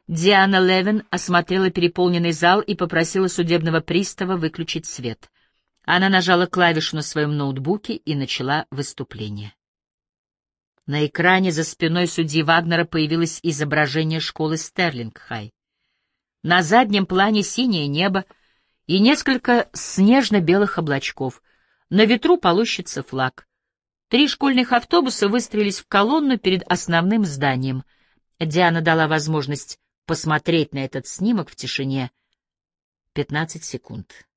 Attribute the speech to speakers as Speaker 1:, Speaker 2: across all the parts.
Speaker 1: Диана Левин осмотрела переполненный зал и попросила судебного пристава выключить свет. Она нажала клавишу на своем ноутбуке и начала выступление. На экране за спиной судьи Вагнера появилось изображение школы Стерлинг-Хай. На заднем плане синее небо и несколько снежно-белых облачков. На ветру полощется флаг. 3 школьных автобуса выстроились в колонну перед основным зданием. Диана дала возможность посмотреть на этот снимок в тишине. 15 секунд.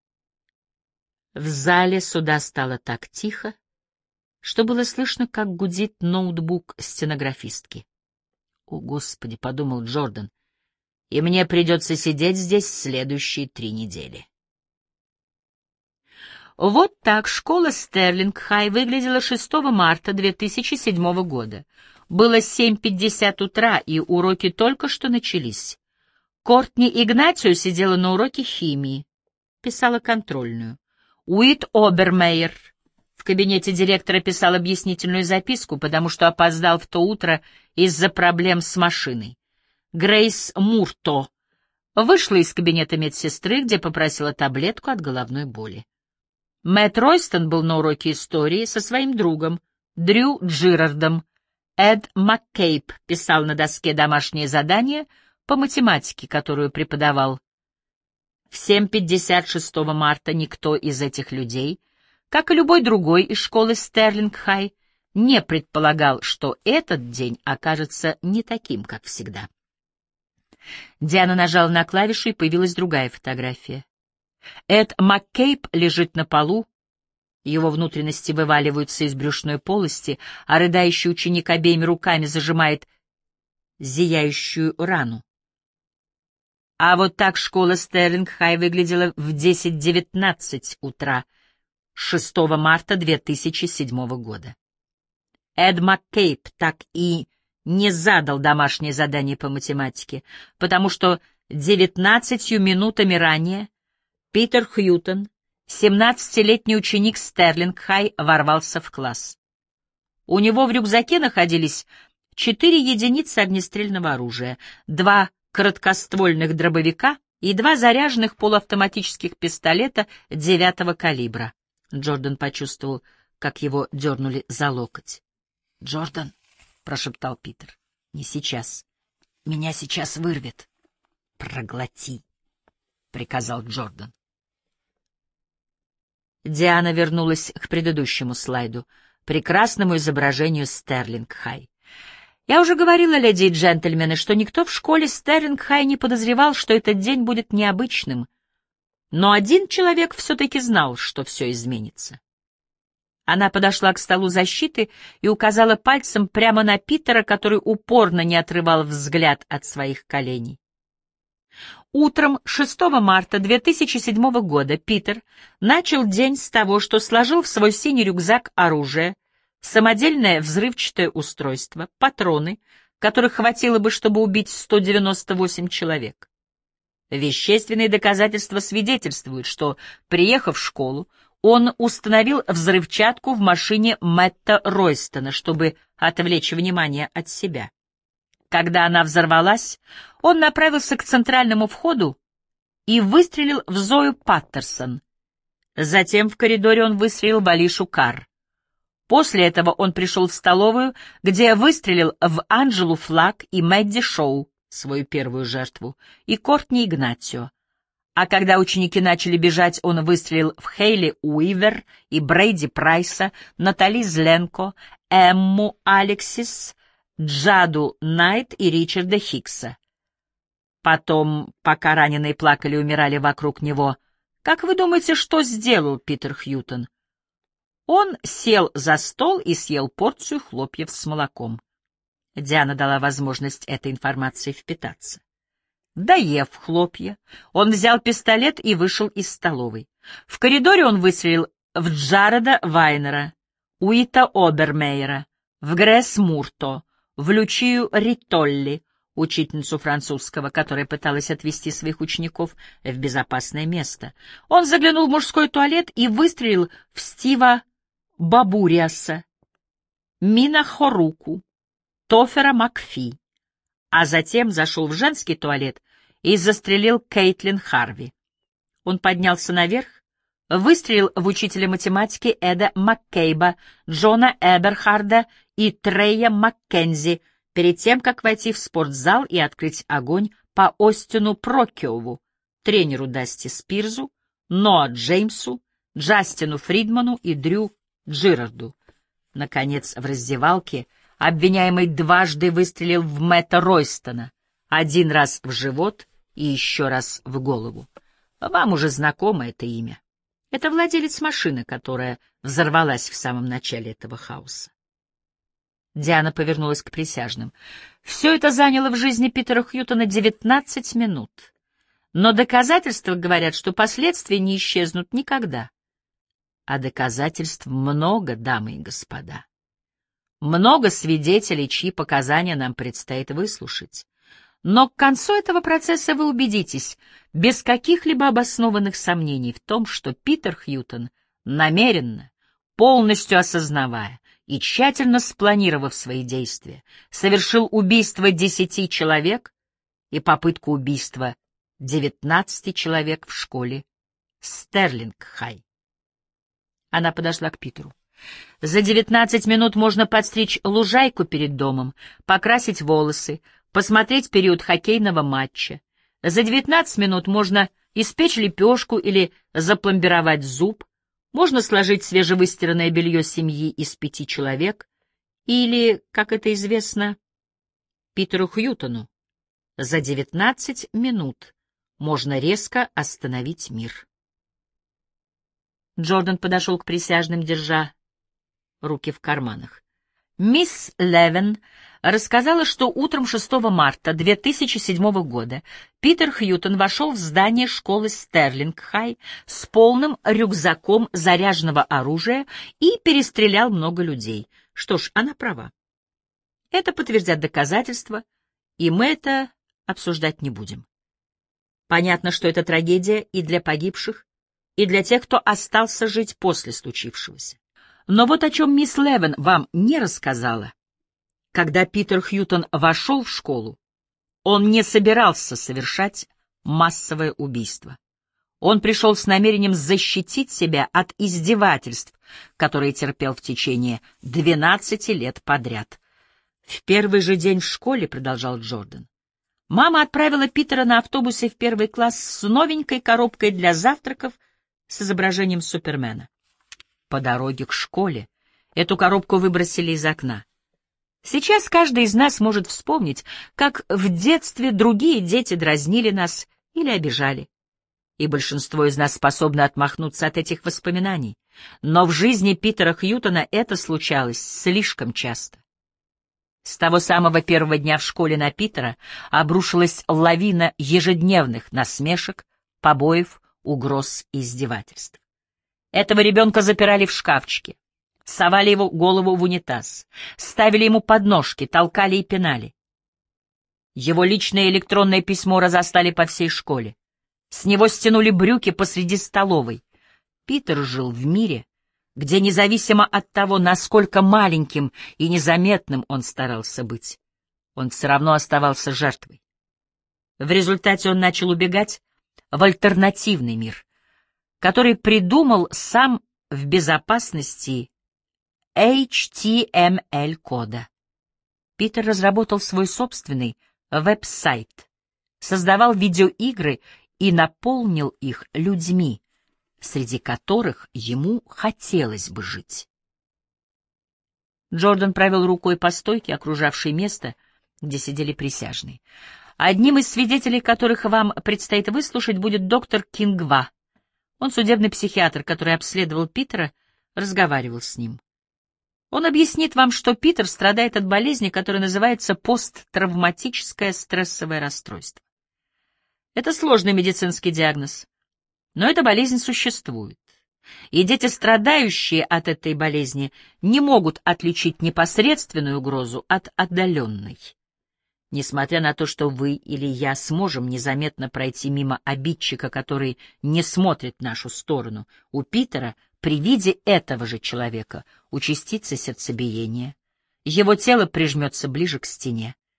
Speaker 1: В зале суда стало так тихо, что было слышно, как гудит ноутбук стенографистки. «О, Господи!» — подумал Джордан. «И мне придется сидеть здесь следующие 3 недели». Вот так школа Стерлинг-Хай выглядела 6 марта 2007 года. Было 7:50 утра, и уроки только что начались. Кортни Игнатио сидела на уроке химии, писала контрольную. Уит Обермейер в кабинете директора писал объяснительную записку, потому что опоздал в то утро из-за проблем с машиной. Грейс Мурто вышла из кабинета медсестры, где попросила таблетку от головной боли. Мэтт Ройстон был на уроке истории со своим другом Дрю Джирардом. Эд Маккейб писал на доске домашнее задание по математике, которую преподавал. В 7:56 марта никто из этих людей, как и любой другой из школы Стерлинг-Хай, не предполагал, что этот день окажется не таким, как всегда. Диана нажала на клавишу, и появилась другая фотография. Эд Маккейб лежит на полу, его внутренности вываливаются из брюшной полости, а рыдающий ученик обеими руками зажимает зияющую рану. А вот так школа Стерлинг-Хай выглядела в 10:19 утра 6 марта 2007 года. Эд Маккейб так и не задал домашнее задание по математике, потому что 19 минутами ранее Питер Хьютон, 17-летний ученик Стерлинг-Хай, ворвался в класс. У него в рюкзаке находились 4 единицы огнестрельного оружия, 2 короткоствольных дробовика и 2 заряженных полуавтоматических пистолета 9-го калибра. Джордан почувствовал, как его дернули за локоть. «Джордан», — прошептал Питер, — «не сейчас. Меня сейчас вырвет». «Проглоти», — приказал Джордан. Диана вернулась к предыдущему слайду, прекрасному изображению Стерлинг-Хай. Я уже говорила, леди и джентльмены, что никто в школе Стерлинг-Хай не подозревал, что этот день будет необычным. Но один человек все-таки знал, что все изменится. Она подошла к столу защиты и указала пальцем прямо на Питера, который упорно не отрывал взгляд от своих коленей. Утром 6 марта 2007 года Питер начал день с того, что сложил в свой синий рюкзак оружие, самодельное взрывчатое устройство, патроны, которых хватило бы, чтобы убить 198 человек. Вещественные доказательства свидетельствуют, что, приехав в школу, он установил взрывчатку в машине Мэтта Ройстона, чтобы отвлечь внимание от себя. Когда она взорвалась, он направился к центральному входу и выстрелил в Зою Паттерсон. Затем в коридоре он выстрелил в Алишу Карр. После этого он пришел в столовую, где выстрелил в Анджелу Флаг и Мэдди Шоу, свою первую жертву, и Кортни Игнатио. А когда ученики начали бежать, он выстрелил в Хейли Уивер и Брейди Прайса, Натали Зленко, Эмму Алексис, Джаду Найт и Ричарда Хикса. Потом, пока раненые плакали и умирали вокруг него, как вы думаете, что сделал Питер Хьютон? Он сел за стол и съел порцию хлопьев с молоком. Диана дала возможность этой информации впитаться. Доев хлопья, он взял пистолет и вышел из столовой. В коридоре он выстрелил в Джареда Вайнера, Уита Обермейера, в Грейс Мурто, в Лючию Ритолли, учительницу французского, которая пыталась отвезти своих учеников в безопасное место. Он заглянул в мужской туалет и выстрелил в Стива Бабуриаса, Мина Хоруку, Тофера Макфи, а затем зашел в женский туалет и застрелил Кейтлин Харви. Он поднялся наверх, выстрелил в учителя математики Эда Маккейба, Джона Эберхарда и Трея Маккензи перед тем, как войти в спортзал и открыть огонь по Остину Прокиову, тренеру Дасти Спирзу, Ноа Джеймсу, Джастину Фридману и Дрю Джирарду. Наконец, в раздевалке обвиняемый дважды выстрелил в Мэтта Ройстона, один раз в живот и еще раз в голову. Вам уже знакомо это имя. Это владелец машины, которая взорвалась в самом начале этого хаоса. Диана повернулась к присяжным. Все это заняло в жизни Питера Хьютона 19 минут. Но доказательства говорят, что последствия не исчезнут никогда. А доказательств много, дамы и господа. Много свидетелей, чьи показания нам предстоит выслушать. Но к концу этого процесса вы убедитесь, без каких-либо обоснованных сомнений в том, что Питер Хьютон намеренно, полностью осознавая и тщательно спланировав свои действия, совершил убийство 10 человек и попытку убийства 19 человек в школе Стерлинг-Хай. Она подошла к Питеру. За 19 минут можно подстричь лужайку перед домом, покрасить волосы, посмотреть период хоккейного матча. За 19 минут можно испечь лепешку или запломбировать зуб, можно сложить свежевыстиранное белье семьи из 5 человек, или, как это известно, Питеру Хьютону, за 19 минут можно резко остановить мир. Джордан подошел к присяжным, держа руки в карманах. Мисс Левен рассказала, что утром 6 марта 2007 года Питер Хьютон вошел в здание школы Стерлинг-Хай с полным рюкзаком заряженного оружия и перестрелял много людей. Что ж, она права. Это подтвердят доказательства, и мы это обсуждать не будем. Понятно, что это трагедия и для погибших, и для тех, кто остался жить после случившегося. Но вот о чем мисс Левен вам не рассказала. Когда Питер Хьютон вошел в школу, он не собирался совершать массовое убийство. Он пришел с намерением защитить себя от издевательств, которые терпел в течение 12 лет подряд. В первый же день в школе, продолжал Джордан, мама отправила Питера на автобусе в 1 класс с новенькой коробкой для завтраков с изображением Супермена. По дороге к школе эту коробку выбросили из окна. Сейчас каждый из нас может вспомнить, как в детстве другие дети дразнили нас или обижали. И большинство из нас способно отмахнуться от этих воспоминаний. Но в жизни Питера Хьютона это случалось слишком часто. С того самого первого дня в школе на Питера обрушилась лавина ежедневных насмешек, побоев, угроз и издевательств. Этого ребенка запирали в шкафчике, совали его голову в унитаз, ставили ему подножки, толкали и пинали. Его личное электронное письмо разослали по всей школе. С него стянули брюки посреди столовой. Питер жил в мире, где независимо от того, насколько маленьким и незаметным он старался быть, он все равно оставался жертвой. В результате он начал убегать в альтернативный мир, который придумал сам в безопасности HTML-кода. Питер разработал свой собственный веб-сайт, создавал видеоигры и наполнил их людьми, среди которых ему хотелось бы жить. Джордан провел рукой по стойке, окружавшей место, где сидели присяжные. Одним из свидетелей, которых вам предстоит выслушать, будет доктор Кингва. Он судебный психиатр, который обследовал Питера, разговаривал с ним. Он объяснит вам, что Питер страдает от болезни, которая называется посттравматическое стрессовое расстройство. Это сложный медицинский диагноз, но эта болезнь существует. И дети, страдающие от этой болезни, не могут отличить непосредственную угрозу от отдаленной. Несмотря на то, что вы или я сможем незаметно пройти мимо обидчика, который не смотрит в нашу сторону, у Питера при виде этого же человека участится сердцебиение, его тело прижмется ближе к стене.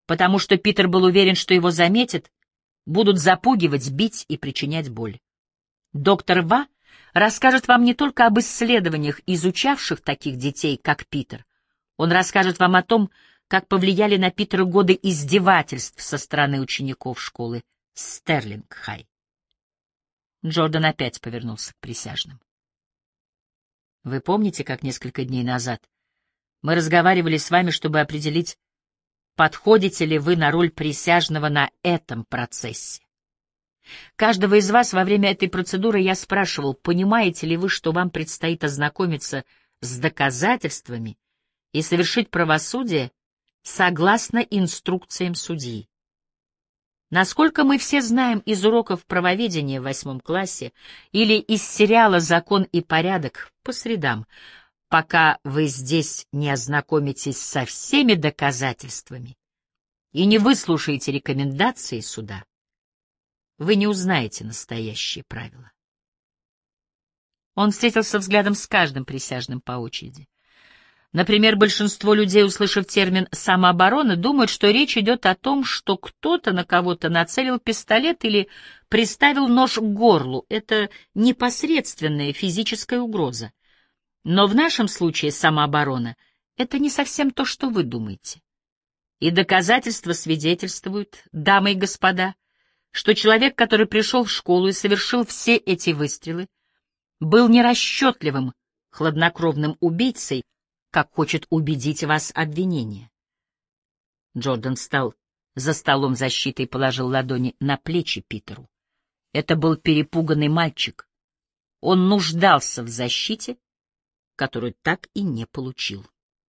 Speaker 1: потому что Питер был уверен, что его заметят, будут запугивать, бить и причинять боль. Доктор Ва расскажет вам не только об исследованиях, изучавших таких детей, как Питер. Он расскажет вам о том, как повлияли на Питера годы издевательств со стороны учеников школы Стерлинг-Хай. Джордан опять повернулся к присяжным. Вы помните, как несколько дней назад мы разговаривали с вами, чтобы определить, подходите ли вы на роль присяжного на этом процессе? Каждого из вас во время этой процедуры я спрашивал, понимаете ли вы, что вам предстоит ознакомиться с доказательствами и совершить правосудие согласно инструкциям судьи. Насколько мы все знаем из уроков правоведения в 8 классе или из сериала «Закон и порядок» по средам, пока вы здесь не ознакомитесь со всеми доказательствами и не выслушаете рекомендации суда, вы не узнаете настоящие правила. Он встретился взглядом с каждым присяжным по очереди. Например, большинство людей, услышав термин «самооборона», думают, что речь идет о том, что кто-то на кого-то нацелил пистолет или приставил нож к горлу. Это непосредственная физическая угроза. Но в нашем случае самооборона — это не совсем то, что вы думаете. И доказательства свидетельствуют, дамы и господа, что человек, который пришел в школу и совершил все эти выстрелы, был нерасчетливым, хладнокровным убийцей, как хочет убедить вас обвинение. Джордан встал за столом защиты и положил ладони на плечи Питеру. Это был перепуганный мальчик. Он нуждался в защите, которую так и не получил.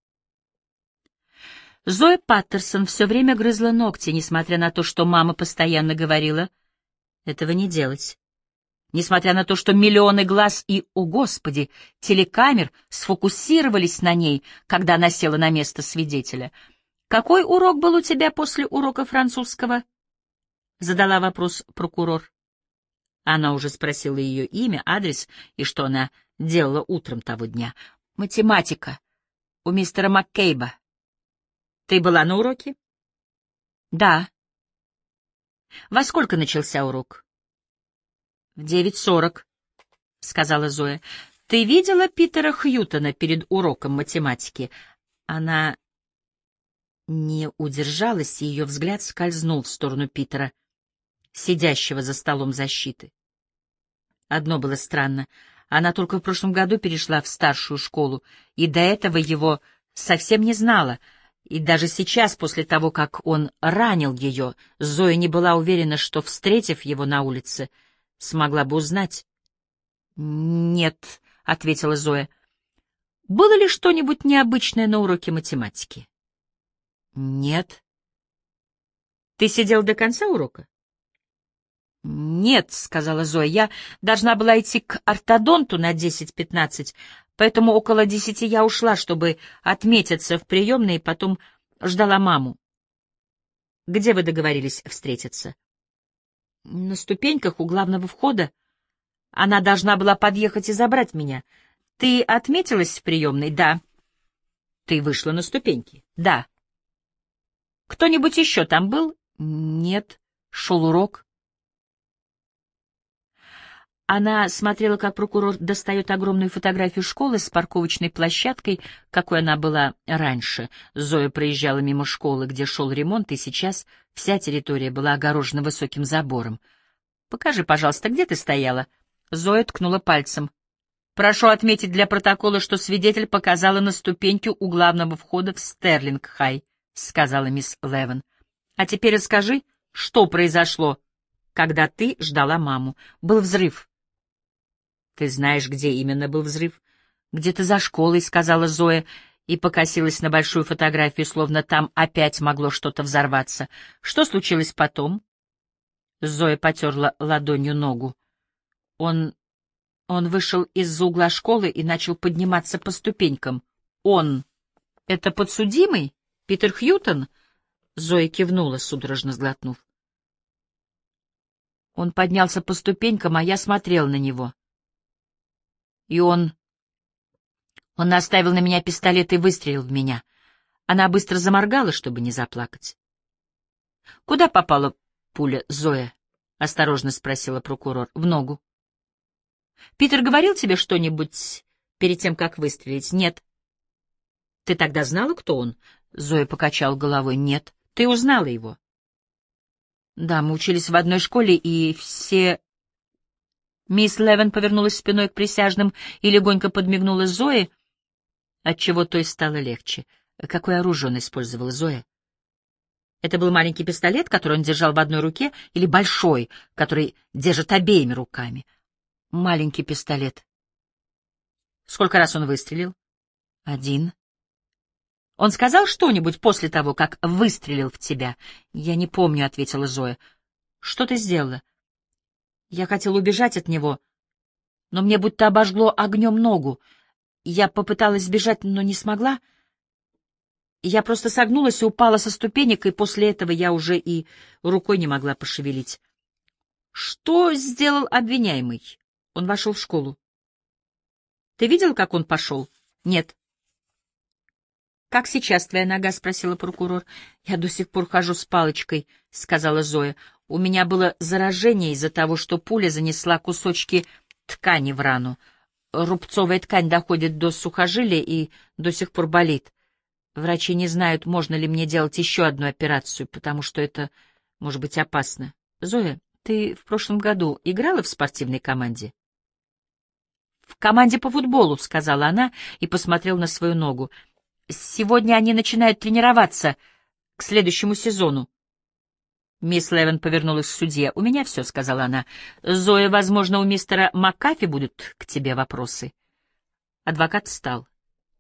Speaker 1: Зоя Паттерсон все время грызла ногти, несмотря на то, что мама постоянно говорила этого не делать. Несмотря на то, что миллионы глаз и, о Господи, телекамер сфокусировались на ней, когда она села на место свидетеля. «Какой урок был у тебя после урока французского?» — задала вопрос прокурор. Она уже спросила ее имя, адрес и что она делала утром того дня. «Математика. У мистера Маккейба. Ты была на уроке?» «Да». «Во сколько начался урок?» «В 9:40, — сказала Зоя. — Ты видела Питера Хьютона перед уроком математики?» Она не удержалась, и ее взгляд скользнул в сторону Питера, сидящего за столом защиты. Одно было странно. Она только в прошлом году перешла в старшую школу, и до этого его совсем не знала. И даже сейчас, после того, как он ранил ее, Зоя не была уверена, что, встретив его на улице, смогла бы узнать. «Нет», — ответила Зоя. «Было ли что-нибудь необычное на уроке математики?» «Нет». «Ты сидел до конца урока?» «Нет», — сказала Зоя, — «я должна была идти к ортодонту на 10:15, поэтому около 10 я ушла, чтобы отметиться в приемной, и потом ждала маму». «Где вы договорились встретиться?» «На ступеньках у главного входа. Она должна была подъехать и забрать меня. Ты отметилась в приемной?» «Да». «Ты вышла на ступеньки?» «Да». «Кто-нибудь еще там был?» «Нет». «Шел урок». Она смотрела, как прокурор достает огромную фотографию школы с парковочной площадкой, какой она была раньше. Зоя проезжала мимо школы, где шел ремонт, и сейчас вся территория была огорожена высоким забором. «Покажи, пожалуйста, где ты стояла?» Зоя ткнула пальцем. «Прошу отметить для протокола, что свидетель показала на ступеньке у главного входа в Стерлинг-Хай», — сказала мисс Левен. «А теперь расскажи, что произошло, когда ты ждала маму. Был взрыв». «Ты знаешь, где именно был взрыв?» «Где-то за школой», — сказала Зоя, и покосилась на большую фотографию, словно там опять могло что-то взорваться. «Что случилось потом?» Зоя потерла ладонью ногу. Он вышел из-за угла школы и начал подниматься по ступенькам. «Он? Это подсудимый? Питер Хьютон?» Зоя кивнула, судорожно сглотнув. Он поднялся по ступенькам, а я смотрел на него. И он наставил на меня пистолет и выстрелил в меня. Она быстро заморгала, чтобы не заплакать. «Куда попала пуля, Зоя?» — осторожно спросила прокурор. «В ногу». «Питер говорил тебе что-нибудь перед тем, как выстрелить?» «Нет». «Ты тогда знала, кто он?» Зоя покачала головой. «Нет». «Ты узнала его?» «Да, мы учились в одной школе, и все...» Мисс Левен повернулась спиной к присяжным и легонько подмигнула Зое, отчего той стало легче. «Какое оружие он использовал, Зоя?» «Это был маленький пистолет, который он держал в одной руке, или большой, который держит обеими руками?» «Маленький пистолет». «Сколько раз он выстрелил?» «Один». «Он сказал что-нибудь после того, как выстрелил в тебя?» «Я не помню», — ответила Зоя. «Что ты сделала?» «Я хотела убежать от него, но мне будто обожгло огнем ногу. Я попыталась сбежать, но не смогла. Я просто согнулась и упала со ступенек, и после этого я уже и рукой не могла пошевелить». «Что сделал обвиняемый?» «Он вошел в школу». «Ты видел, как он пошел?» «Нет». «Как сейчас твоя нога?» — спросила прокурор. «Я до сих пор хожу с палочкой», — сказала Зоя. «У меня было заражение из-за того, что пуля занесла кусочки ткани в рану. Рубцовая ткань доходит до сухожилия и до сих пор болит. Врачи не знают, можно ли мне делать еще одну операцию, потому что это может быть опасно. Зоя, ты в прошлом году играла в спортивной команде?» «В команде по футболу», — сказала она и посмотрела на свою ногу. «Сегодня они начинают тренироваться к следующему сезону». Мисс Левен повернулась к судье. «У меня все», — сказала она. «Зоя, возможно, у мистера Маккафи будут к тебе вопросы». Адвокат встал.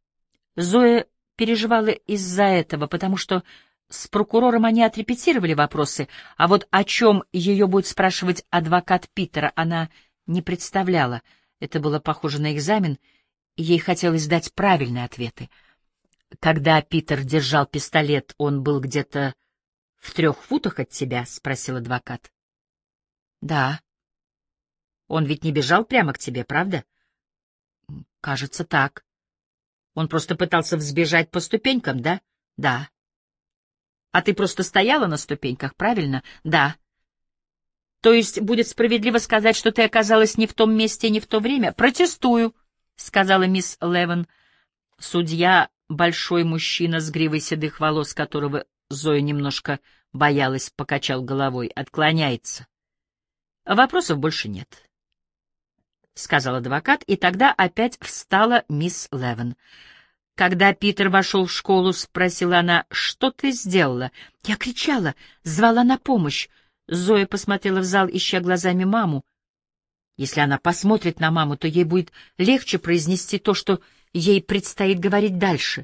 Speaker 1: Зоя переживала из-за этого, потому что с прокурором они отрепетировали вопросы, а вот о чем ее будет спрашивать адвокат Питера, она не представляла. Это было похоже на экзамен, и ей хотелось дать правильные ответы. «Когда Питер держал пистолет, он был где-то в 3 футах от тебя?» — спросил адвокат. «Да». «Он ведь не бежал прямо к тебе, правда?» «Кажется, так». «Он просто пытался взбежать по ступенькам, да?» «Да». «А ты просто стояла на ступеньках, правильно?» «Да». «То есть будет справедливо сказать, что ты оказалась не в том месте и не в то время?» «Протестую», — сказала мисс Левен. Судья, большой мужчина с гривой седых волос, которого Зоя немножко боялась, покачал головой. «Отклоняется». «Вопросов больше нет», — сказал адвокат, и тогда опять встала мисс Левен. «Когда Питер вошел в школу, — спросила она, — что ты сделала?» «Я кричала, звала на помощь». Зоя посмотрела в зал, ища глазами маму. Если она посмотрит на маму, то ей будет легче произнести то, что ей предстоит говорить дальше.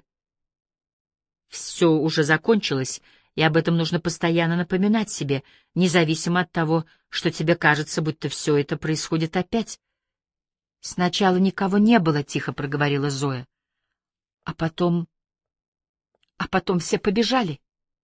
Speaker 1: Все уже закончилось, и об этом нужно постоянно напоминать себе, независимо от того, что тебе кажется, будто все это происходит опять. «Сначала никого не было», — тихо проговорила Зоя. А потом все побежали».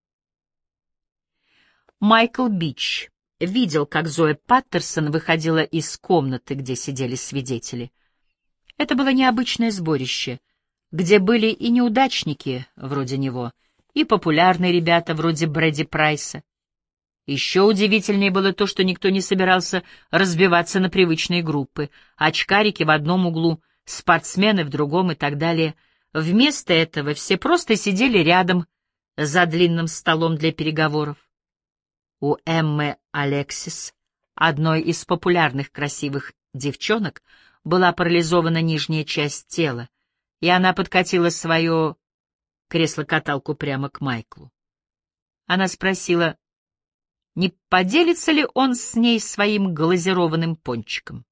Speaker 1: Майкл Бич видел, как Зоя Паттерсон выходила из комнаты, где сидели свидетели. Это было необычное сборище, где были и неудачники вроде него, и популярные ребята вроде Брэди Прайса. Еще удивительнее было то, что никто не собирался разбиваться на привычные группы: очкарики в одном углу, спортсмены в другом и так далее. Вместо этого все просто сидели рядом за длинным столом для переговоров. У Эммы Алексис, одной из популярных красивых девчонок, была парализована нижняя часть тела, и она подкатила свое кресло-каталку прямо к Майклу. Она спросила, не поделится ли он с ней своим глазированным пончиком.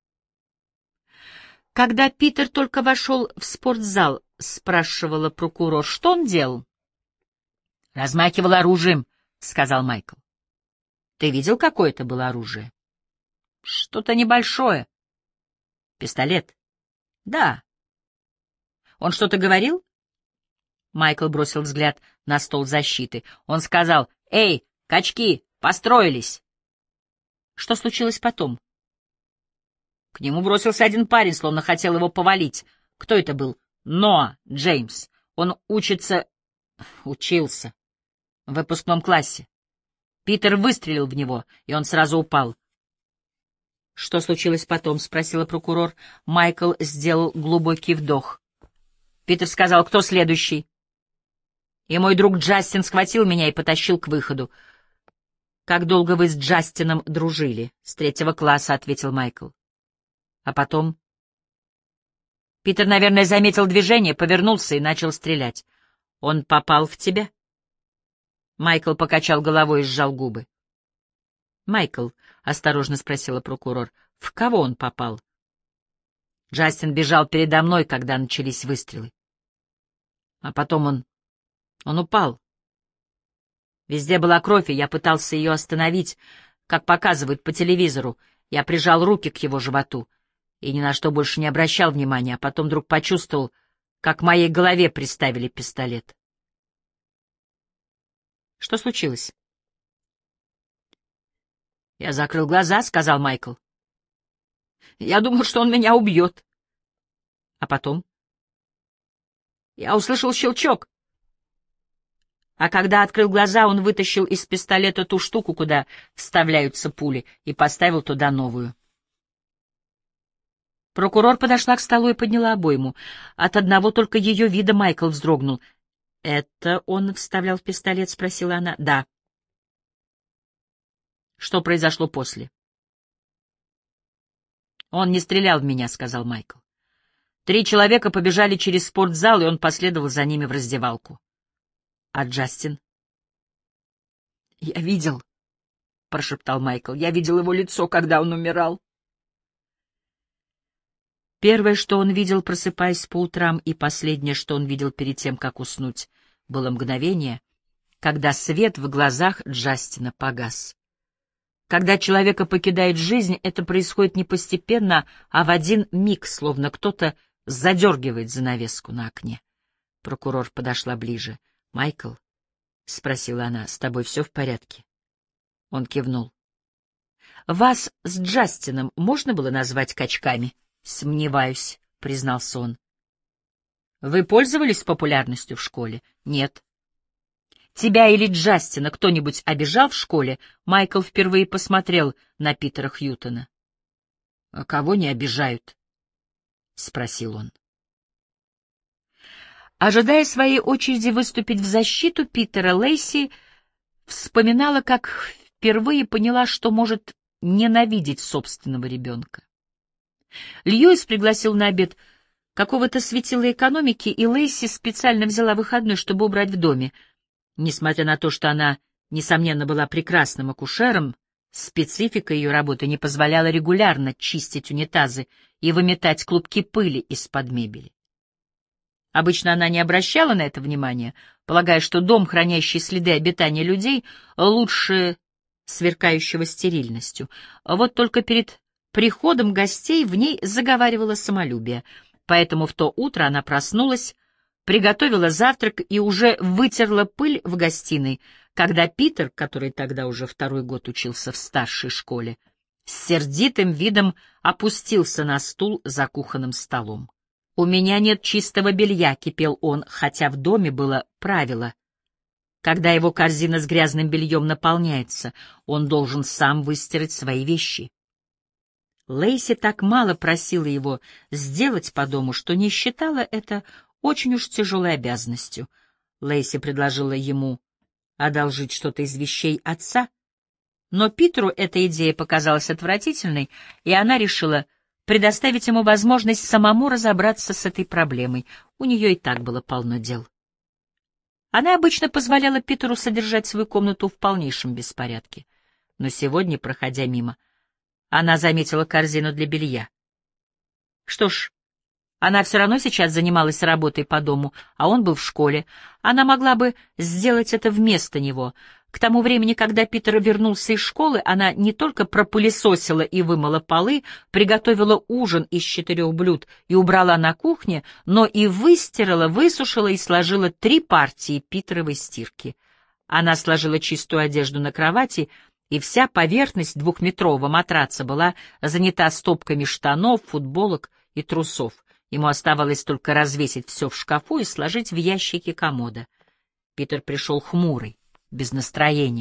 Speaker 1: Когда Питер только вошел в спортзал, спрашивала прокурор, что он делал? «Размахивал оружием», — сказал Майкл. «Ты видел, какое это было оружие?» «Что-то небольшое». «Пистолет?» «Да». «Он что-то говорил?» Майкл бросил взгляд на стол защиты. Он сказал: «Эй, качки, построились!» Что случилось потом? К нему бросился один парень, словно хотел его повалить. Кто это был? Ноа Джеймс. Он учился в выпускном классе. Питер выстрелил в него, и он сразу упал. — Что случилось потом? — спросила прокурор. Майкл сделал глубокий вдох. Питер сказал: «Кто следующий?» И мой друг Джастин схватил меня и потащил к выходу. «Как долго вы с Джастином дружили?» «С 3 класса», — ответил Майкл. «А потом?» Питер, наверное, заметил движение, повернулся и начал стрелять. «Он попал в тебя?» Майкл покачал головой и сжал губы. «Майкл», — осторожно спросила прокурор, — «в кого он попал?» Джастин бежал передо мной, когда начались выстрелы. А потом он упал. Везде была кровь, и я пытался ее остановить, как показывают по телевизору. Я прижал руки к его животу и ни на что больше не обращал внимания, а потом вдруг почувствовал, как к моей голове приставили пистолет. Что случилось? Я закрыл глаза, — сказал Майкл. Я думал, что он меня убьет. А потом? Я услышал щелчок. А когда открыл глаза, он вытащил из пистолета ту штуку, куда вставляются пули, и поставил туда новую. Прокурор подошла к столу и подняла обойму. От одного только ее вида Майкл вздрогнул. — Это он вставлял в пистолет? — спросила она. — Да. — Что произошло после? — Он не стрелял в меня, — сказал Майкл. 3 человека побежали через спортзал, и он последовал за ними в раздевалку. — А Джастин? — Я видел, — прошептал Майкл. — Я видел его лицо, когда он умирал. Первое, что он видел, просыпаясь по утрам, и последнее, что он видел перед тем, как уснуть, было мгновение, когда свет в глазах Джастина погас. Когда человека покидает жизнь, это происходит не постепенно, а в один миг, словно кто-то задергивает занавеску на окне. Прокурор подошла ближе. — Майкл, — спросила она, — с тобой все в порядке? Он кивнул. — Вас с Джастином можно было назвать качками? — Сомневаюсь, — признался он. — Вы пользовались популярностью в школе? — Нет. — Тебя или Джастина кто-нибудь обижал в школе? Майкл впервые посмотрел на Питера Хьютона. — А кого не обижают? — спросил он. Ожидая своей очереди выступить в защиту Питера, Лейси вспоминала, как впервые поняла, что может ненавидеть собственного ребенка. Льюис пригласил на обед какого-то светила экономики, и Лейси специально взяла выходной, чтобы убрать в доме. Несмотря на то, что она, несомненно, была прекрасным акушером, специфика ее работы не позволяла регулярно чистить унитазы и выметать клубки пыли из-под мебели. Обычно она не обращала на это внимания, полагая, что дом, хранящий следы обитания людей, лучше сверкающего стерильностью. Вот только перед приходом гостей в ней заговаривало самолюбие, поэтому в то утро она проснулась, приготовила завтрак и уже вытерла пыль в гостиной, когда Питер, который тогда уже 2-й год учился в старшей школе, с сердитым видом опустился на стул за кухонным столом. «У меня нет чистого белья», — кипел он, хотя в доме было правило. Когда его корзина с грязным бельем наполняется, он должен сам выстирать свои вещи. Лейси так мало просила его сделать по дому, что не считала это очень уж тяжелой обязанностью. Лейси предложила ему одолжить что-то из вещей отца, но Питеру эта идея показалась отвратительной, и она решила предоставить ему возможность самому разобраться с этой проблемой. У нее и так было полно дел. Она обычно позволяла Питеру содержать свою комнату в полнейшем беспорядке, но сегодня, проходя мимо, она заметила корзину для белья. Что ж, она все равно сейчас занималась работой по дому, а он был в школе. Она могла бы сделать это вместо него. К тому времени, когда Питер вернулся из школы, она не только пропылесосила и вымыла полы, приготовила ужин из 4 блюд и убрала на кухне, но и выстирала, высушила и сложила 3 партии питеровой стирки. Она сложила чистую одежду на кровати, и вся поверхность 2-метрового матраца была занята стопками штанов, футболок и трусов. Ему оставалось только развесить все в шкафу и сложить в ящики комода. Питер пришел хмурый, без настроения,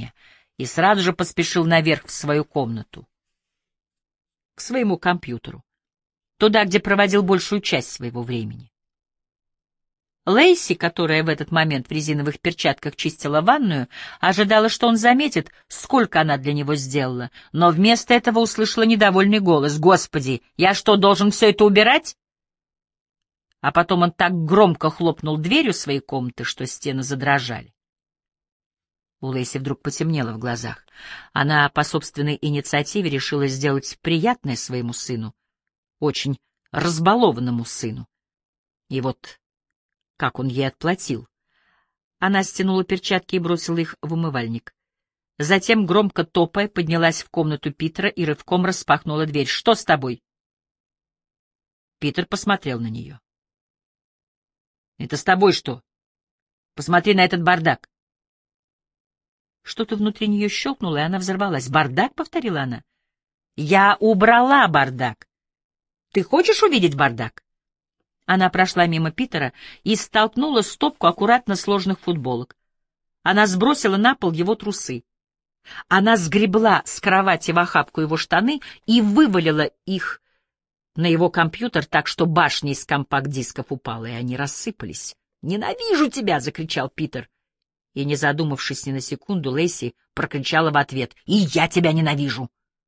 Speaker 1: и сразу же поспешил наверх в свою комнату, к своему компьютеру, туда, где проводил большую часть своего времени. Лейси, которая в этот момент в резиновых перчатках чистила ванную, ожидала, что он заметит, сколько она для него сделала, но вместо этого услышала недовольный голос: «Господи, я что, должен все это убирать?» А потом он так громко хлопнул дверью своей комнаты, что стены задрожали. У Лейси вдруг потемнело в глазах. Она по собственной инициативе решила сделать приятное своему сыну, очень разбалованному сыну. И вот как он ей отплатил. Она стянула перчатки и бросила их в умывальник. Затем, громко топая, поднялась в комнату Питера и рывком распахнула дверь. «Что с тобой?» Питер посмотрел на нее. «Это с тобой что? Посмотри на этот бардак!» Что-то внутри нее щелкнуло, и она взорвалась. «Бардак?» — повторила она. «Я убрала бардак. Ты хочешь увидеть бардак?» Она прошла мимо Питера и столкнула стопку аккуратно сложенных футболок. Она сбросила на пол его трусы. Она сгребла с кровати в охапку его штаны и вывалила их на его компьютер так, что башня из компакт-дисков упала, и они рассыпались. «Ненавижу тебя!» — закричал Питер. И, не задумавшись ни на секунду, Лейси прокричала в ответ: «И я тебя ненавижу!»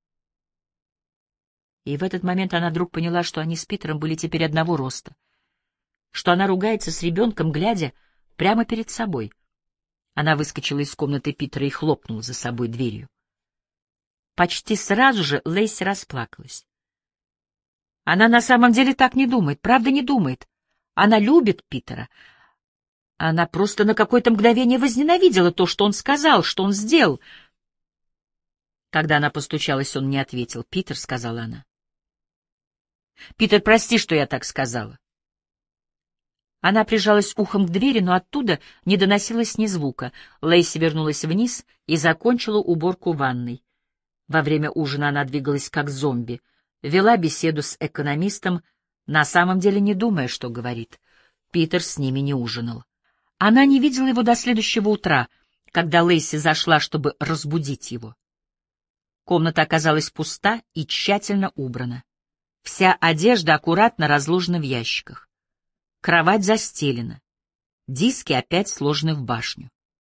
Speaker 1: И в этот момент она вдруг поняла, что они с Питером были теперь одного роста, что она ругается с ребенком, глядя прямо перед собой. Она выскочила из комнаты Питера и хлопнула за собой дверью. Почти сразу же Лейси расплакалась. Она на самом деле так не думает, правда не думает. Она любит Питера. Она просто на какое-то мгновение возненавидела то, что он сказал, что он сделал. Когда она постучалась, он не ответил. «Питер», — сказала она. «Питер, прости, что я так сказала». Она прижалась ухом к двери, но оттуда не доносилось ни звука. Лейси вернулась вниз и закончила уборку ванной. Во время ужина она двигалась как зомби, вела беседу с экономистом, на самом деле не думая, что говорит. Питер с ними не ужинал. Она не видела его до следующего утра, когда Лейси зашла, чтобы разбудить его. Комната оказалась пуста и тщательно убрана. Вся одежда аккуратно разложена в ящиках. Кровать застелена. Диски опять сложены в башню.